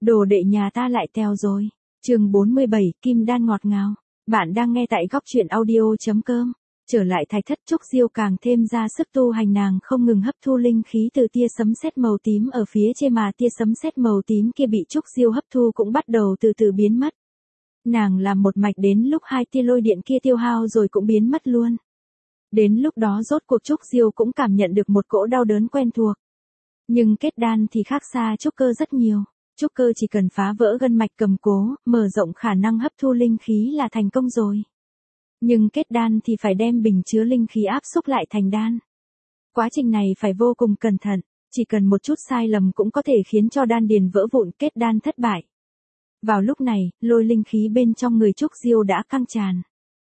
Đồ đệ nhà ta lại teo rồi. Chương 47, Kim Đan ngọt ngào. Bạn đang nghe tại góc truyện audio.com. Trở lại Thạch Thất, Trúc Diêu càng thêm ra sức tu hành, nàng không ngừng hấp thu linh khí từ tia sấm sét màu tím ở phía trên, mà tia sấm sét màu tím kia bị Trúc Diêu hấp thu cũng bắt đầu từ từ biến mất. Nàng làm một mạch đến lúc hai tia lôi điện kia tiêu hao rồi cũng biến mất luôn. Đến lúc đó rốt cuộc Trúc Diêu cũng cảm nhận được một cỗ đau đớn quen thuộc. Nhưng kết đan thì khác xa trúc cơ rất nhiều. Trúc cơ chỉ cần phá vỡ gân mạch cầm cố, mở rộng khả năng hấp thu linh khí là thành công rồi. Nhưng kết đan thì phải đem bình chứa linh khí áp xúc lại thành đan. Quá trình này phải vô cùng cẩn thận, chỉ cần một chút sai lầm cũng có thể khiến cho đan điền vỡ vụn, kết đan thất bại. Vào lúc này, lôi linh khí bên trong người Trúc Diêu đã căng tràn.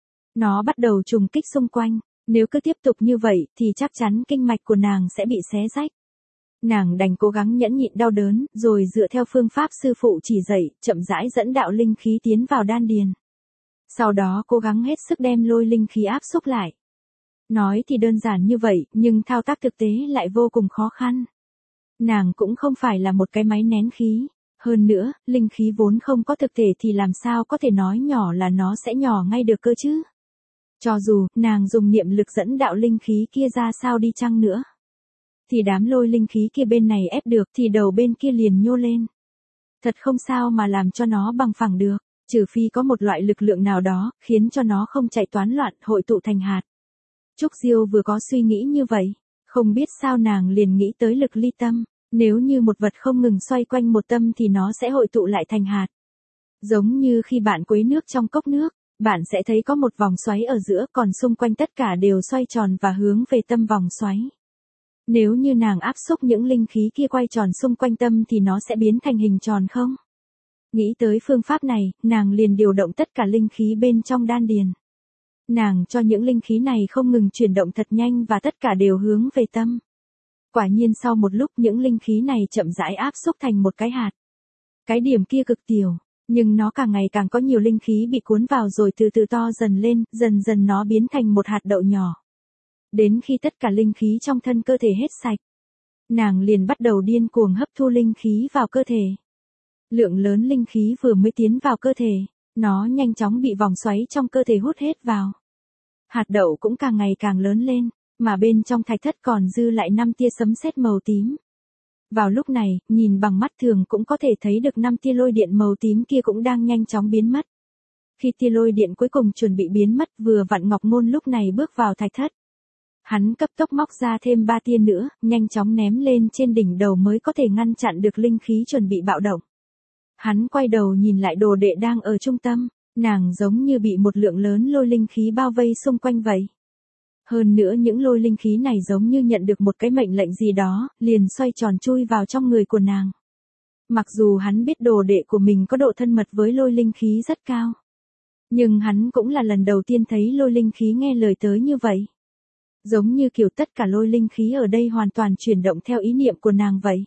Nó bắt đầu trùng kích xung quanh, nếu cứ tiếp tục như vậy thì chắc chắn kinh mạch của nàng sẽ bị xé rách. Nàng đành cố gắng nhẫn nhịn đau đớn, rồi dựa theo phương pháp sư phụ chỉ dạy, chậm rãi dẫn đạo linh khí tiến vào đan điền. Sau đó cố gắng hết sức đem lôi linh khí áp xúc lại. Nói thì đơn giản như vậy, nhưng thao tác thực tế lại vô cùng khó khăn. Nàng cũng không phải là một cái máy nén khí. Hơn nữa, linh khí vốn không có thực thể thì làm sao có thể nói nhỏ là nó sẽ nhỏ ngay được cơ chứ. Cho dù nàng dùng niệm lực dẫn đạo linh khí kia ra sao đi chăng nữa, thì đám lôi linh khí kia bên này ép được thì đầu bên kia liền nhô lên. Thật không sao mà làm cho nó bằng phẳng được, trừ phi có một loại lực lượng nào đó, khiến cho nó không chạy toán loạn, hội tụ thành hạt. Trúc Diêu vừa có suy nghĩ như vậy, không biết sao nàng liền nghĩ tới lực ly tâm, nếu như một vật không ngừng xoay quanh một tâm thì nó sẽ hội tụ lại thành hạt. Giống như khi bạn quấy nước trong cốc nước, bạn sẽ thấy có một vòng xoáy ở giữa, còn xung quanh tất cả đều xoay tròn và hướng về tâm vòng xoáy. Nếu như nàng áp xúc những linh khí kia quay tròn xung quanh tâm thì nó sẽ biến thành hình tròn không? Nghĩ tới phương pháp này, nàng liền điều động tất cả linh khí bên trong đan điền. Nàng cho những linh khí này không ngừng chuyển động thật nhanh và tất cả đều hướng về tâm. Quả nhiên sau một lúc những linh khí này chậm rãi áp xúc thành một cái hạt. Cái điểm kia cực tiểu, nhưng nó càng ngày càng có nhiều linh khí bị cuốn vào rồi từ từ to dần lên, dần dần nó biến thành một hạt đậu nhỏ. Đến khi tất cả linh khí trong thân cơ thể hết sạch, nàng liền bắt đầu điên cuồng hấp thu linh khí vào cơ thể. Lượng lớn linh khí vừa mới tiến vào cơ thể, nó nhanh chóng bị vòng xoáy trong cơ thể hút hết vào. Hạt đậu cũng càng ngày càng lớn lên, mà bên trong thạch thất còn dư lại 5 tia sấm sét màu tím. Vào lúc này, nhìn bằng mắt thường cũng có thể thấy được 5 tia lôi điện màu tím kia cũng đang nhanh chóng biến mất. Khi tia lôi điện cuối cùng chuẩn bị biến mất, vừa vặn Ngọc Ngôn lúc này bước vào thạch thất. Hắn cấp tốc móc ra thêm 3 tia nữa, nhanh chóng ném lên trên đỉnh đầu mới có thể ngăn chặn được linh khí chuẩn bị bạo động. Hắn quay đầu nhìn lại đồ đệ đang ở trung tâm, nàng giống như bị một lượng lớn lôi linh khí bao vây xung quanh vậy. Hơn nữa những lôi linh khí này giống như nhận được một cái mệnh lệnh gì đó, liền xoay tròn chui vào trong người của nàng. Mặc dù hắn biết đồ đệ của mình có độ thân mật với lôi linh khí rất cao, nhưng hắn cũng là lần đầu tiên thấy lôi linh khí nghe lời tới như vậy. Giống như kiểu tất cả lôi linh khí ở đây hoàn toàn chuyển động theo ý niệm của nàng vậy.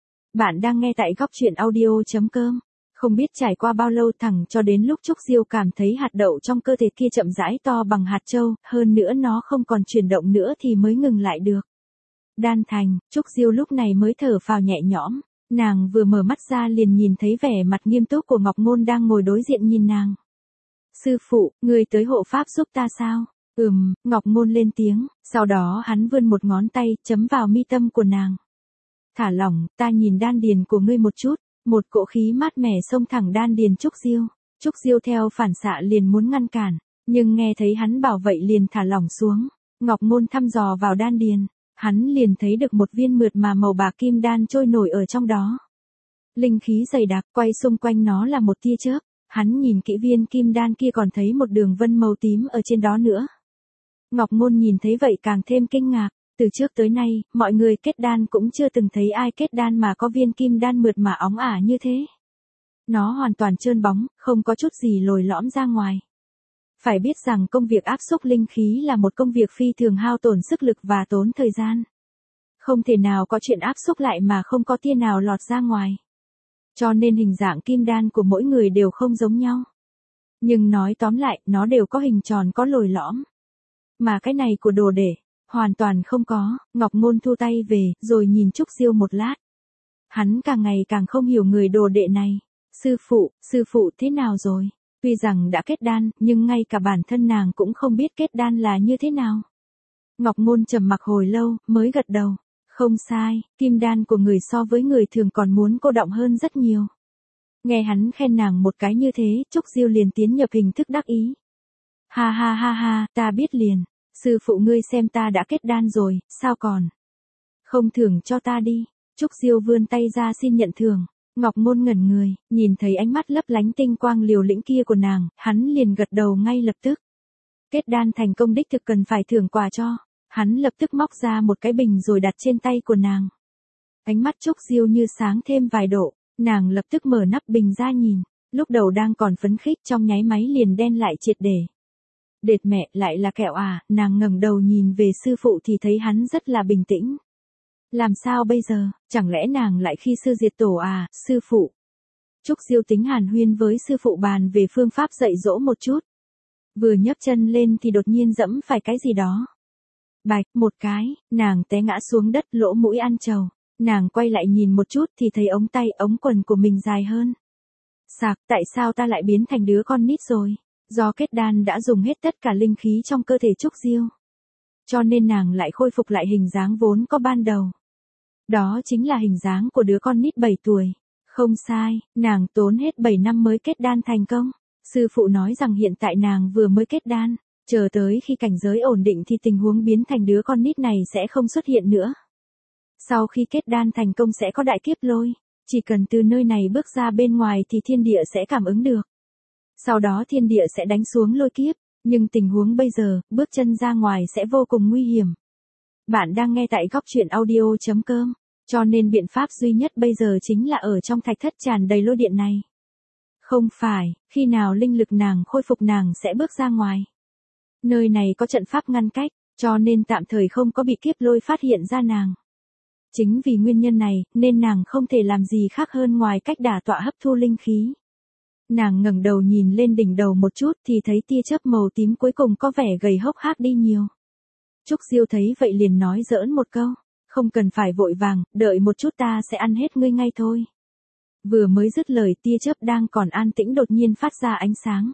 Bạn đang nghe tại góc truyện audio.com. Không biết trải qua bao lâu thẳng cho đến lúc Trúc Diêu cảm thấy hạt đậu trong cơ thể kia chậm rãi to bằng hạt châu, hơn nữa nó không còn chuyển động nữa thì mới ngừng lại được. Đan thành, Trúc Diêu lúc này mới thở phào nhẹ nhõm, nàng vừa mở mắt ra liền nhìn thấy vẻ mặt nghiêm túc của Ngọc Ngôn đang ngồi đối diện nhìn nàng. Sư phụ, người tới hộ pháp giúp ta sao? Ngọc Ngôn lên tiếng, sau đó hắn vươn một ngón tay, chấm vào mi tâm của nàng. Thả lỏng, ta nhìn đan điền của ngươi một chút. Một cỗ khí mát mẻ xông thẳng đan điền Trúc Diêu. Trúc Diêu theo phản xạ liền muốn ngăn cản, nhưng nghe thấy hắn bảo vậy liền thả lỏng xuống. Ngọc Ngôn thăm dò vào đan điền, hắn liền thấy được một viên mượt mà màu bạc kim đan trôi nổi ở trong đó. Linh khí dày đặc, quay xung quanh nó là một tia chớp. Hắn nhìn kỹ viên kim đan kia còn thấy một đường vân màu tím ở trên đó nữa. Ngọc Ngôn nhìn thấy vậy càng thêm kinh ngạc. Từ trước tới nay, mọi người kết đan cũng chưa từng thấy ai kết đan mà có viên kim đan mượt mà óng ả như thế. Nó hoàn toàn trơn bóng, không có chút gì lồi lõm ra ngoài. Phải biết rằng công việc áp xúc linh khí là một công việc phi thường hao tổn sức lực và tốn thời gian. Không thể nào có chuyện áp xúc lại mà không có tia nào lọt ra ngoài. Cho nên hình dạng kim đan của mỗi người đều không giống nhau. Nhưng nói tóm lại, nó đều có hình tròn có lồi lõm. Mà cái này của đồ đệ hoàn toàn không có. Ngọc Ngôn thu tay về, rồi nhìn Trúc Diêu một lát. Hắn càng ngày càng không hiểu người đồ đệ này. Sư phụ thế nào rồi? Tuy rằng đã kết đan, nhưng ngay cả bản thân nàng cũng không biết kết đan là như thế nào. Ngọc Ngôn trầm mặc hồi lâu, mới gật đầu. Không sai, kim đan của người so với người thường còn muốn cô đọng hơn rất nhiều. Nghe hắn khen nàng một cái như thế, Trúc Diêu liền tiến nhập hình thức đắc ý. Ha ha ha ha, ta biết liền. Sư phụ ngươi xem ta đã kết đan rồi, sao còn? Không thưởng cho ta đi. Trúc Diêu vươn tay ra xin nhận thưởng. Ngọc Ngôn ngẩn người, nhìn thấy ánh mắt lấp lánh tinh quang liều lĩnh kia của nàng, hắn liền gật đầu ngay lập tức. Kết đan thành công đích thực cần phải thưởng quà cho. Hắn lập tức móc ra một cái bình rồi đặt trên tay của nàng. Ánh mắt Trúc Diêu như sáng thêm vài độ, nàng lập tức mở nắp bình ra nhìn, lúc đầu đang còn phấn khích trong nháy máy liền đen lại triệt để. Đệt mẹ, lại là kẹo à? Nàng ngẩng đầu nhìn về sư phụ thì thấy hắn rất là bình tĩnh. Làm sao bây giờ, chẳng lẽ nàng lại khi sư diệt tổ à, sư phụ? Trúc Diêu tính hàn huyên với sư phụ bàn về phương pháp dạy dỗ một chút. Vừa nhấc chân lên thì đột nhiên dẫm phải cái gì đó. Bạch, một cái, nàng té ngã xuống đất, lỗ mũi ăn trầu. Nàng quay lại nhìn một chút thì thấy ống tay, ống quần của mình dài hơn. Sạc, tại sao ta lại biến thành đứa con nít rồi? Do kết đan đã dùng hết tất cả linh khí trong cơ thể Trúc Diêu. Cho nên nàng lại khôi phục lại hình dáng vốn có ban đầu. Đó chính là hình dáng của đứa con nít 7 tuổi. Không sai, nàng tốn hết 7 năm mới kết đan thành công. Sư phụ nói rằng hiện tại nàng vừa mới kết đan, chờ tới khi cảnh giới ổn định thì tình huống biến thành đứa con nít này sẽ không xuất hiện nữa. Sau khi kết đan thành công sẽ có đại kiếp lôi, chỉ cần từ nơi này bước ra bên ngoài thì thiên địa sẽ cảm ứng được. Sau đó thiên địa sẽ đánh xuống lôi kiếp, nhưng tình huống bây giờ, bước chân ra ngoài sẽ vô cùng nguy hiểm. Bạn đang nghe tại góc truyện audio.com, cho nên biện pháp duy nhất bây giờ chính là ở trong thạch thất tràn đầy lôi điện này. Không phải, khi nào linh lực nàng khôi phục nàng sẽ bước ra ngoài. Nơi này có trận pháp ngăn cách, cho nên tạm thời không có bị kiếp lôi phát hiện ra nàng. Chính vì nguyên nhân này, nên nàng không thể làm gì khác hơn ngoài cách đả tọa hấp thu linh khí. Nàng ngẩng đầu nhìn lên đỉnh đầu một chút thì thấy tia chớp màu tím cuối cùng có vẻ gầy hốc hác đi nhiều. Trúc Diêu thấy vậy liền nói giỡn một câu, không cần phải vội vàng, đợi một chút ta sẽ ăn hết ngươi ngay thôi. Vừa mới dứt lời tia chớp đang còn an tĩnh đột nhiên phát ra ánh sáng.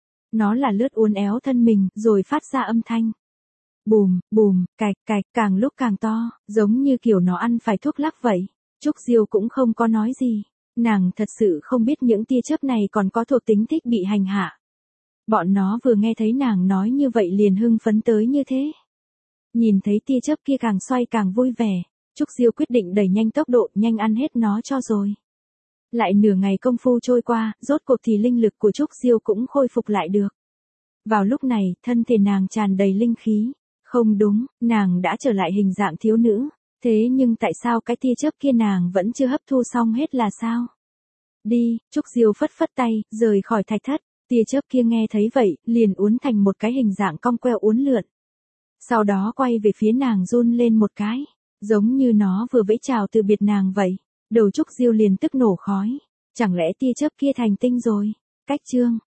Nó là lướt uốn éo thân mình rồi phát ra âm thanh. Bùm, bùm, cạch, cạch, càng lúc càng to, giống như kiểu nó ăn phải thuốc lắc vậy. Trúc Diêu cũng không có nói gì. Nàng thật sự không biết những tia chớp này còn có thuộc tính thích bị hành hạ. Bọn nó vừa nghe thấy nàng nói như vậy liền hưng phấn tới như thế. Nhìn thấy tia chớp kia càng xoay càng vui vẻ, Trúc Diêu quyết định đẩy nhanh tốc độ, nhanh ăn hết nó cho rồi. Lại nửa ngày công phu trôi qua, rốt cuộc thì linh lực của Trúc Diêu cũng khôi phục lại được. Vào lúc này, thân thể nàng tràn đầy linh khí. Không đúng, nàng đã trở lại hình dạng thiếu nữ. Thế nhưng tại sao cái tia chớp kia nàng vẫn chưa hấp thu xong hết là sao? Đi, Trúc Diêu phất phất tay, rời khỏi thạch thất. Tia chớp kia nghe thấy vậy, liền uốn thành một cái hình dạng cong queo uốn lượn. Sau đó quay về phía nàng run lên một cái, giống như nó vừa vẫy chào từ biệt nàng vậy. Đầu Trúc Diêu liền tức nổ khói. Chẳng lẽ tia chớp kia thành tinh rồi? Cách chương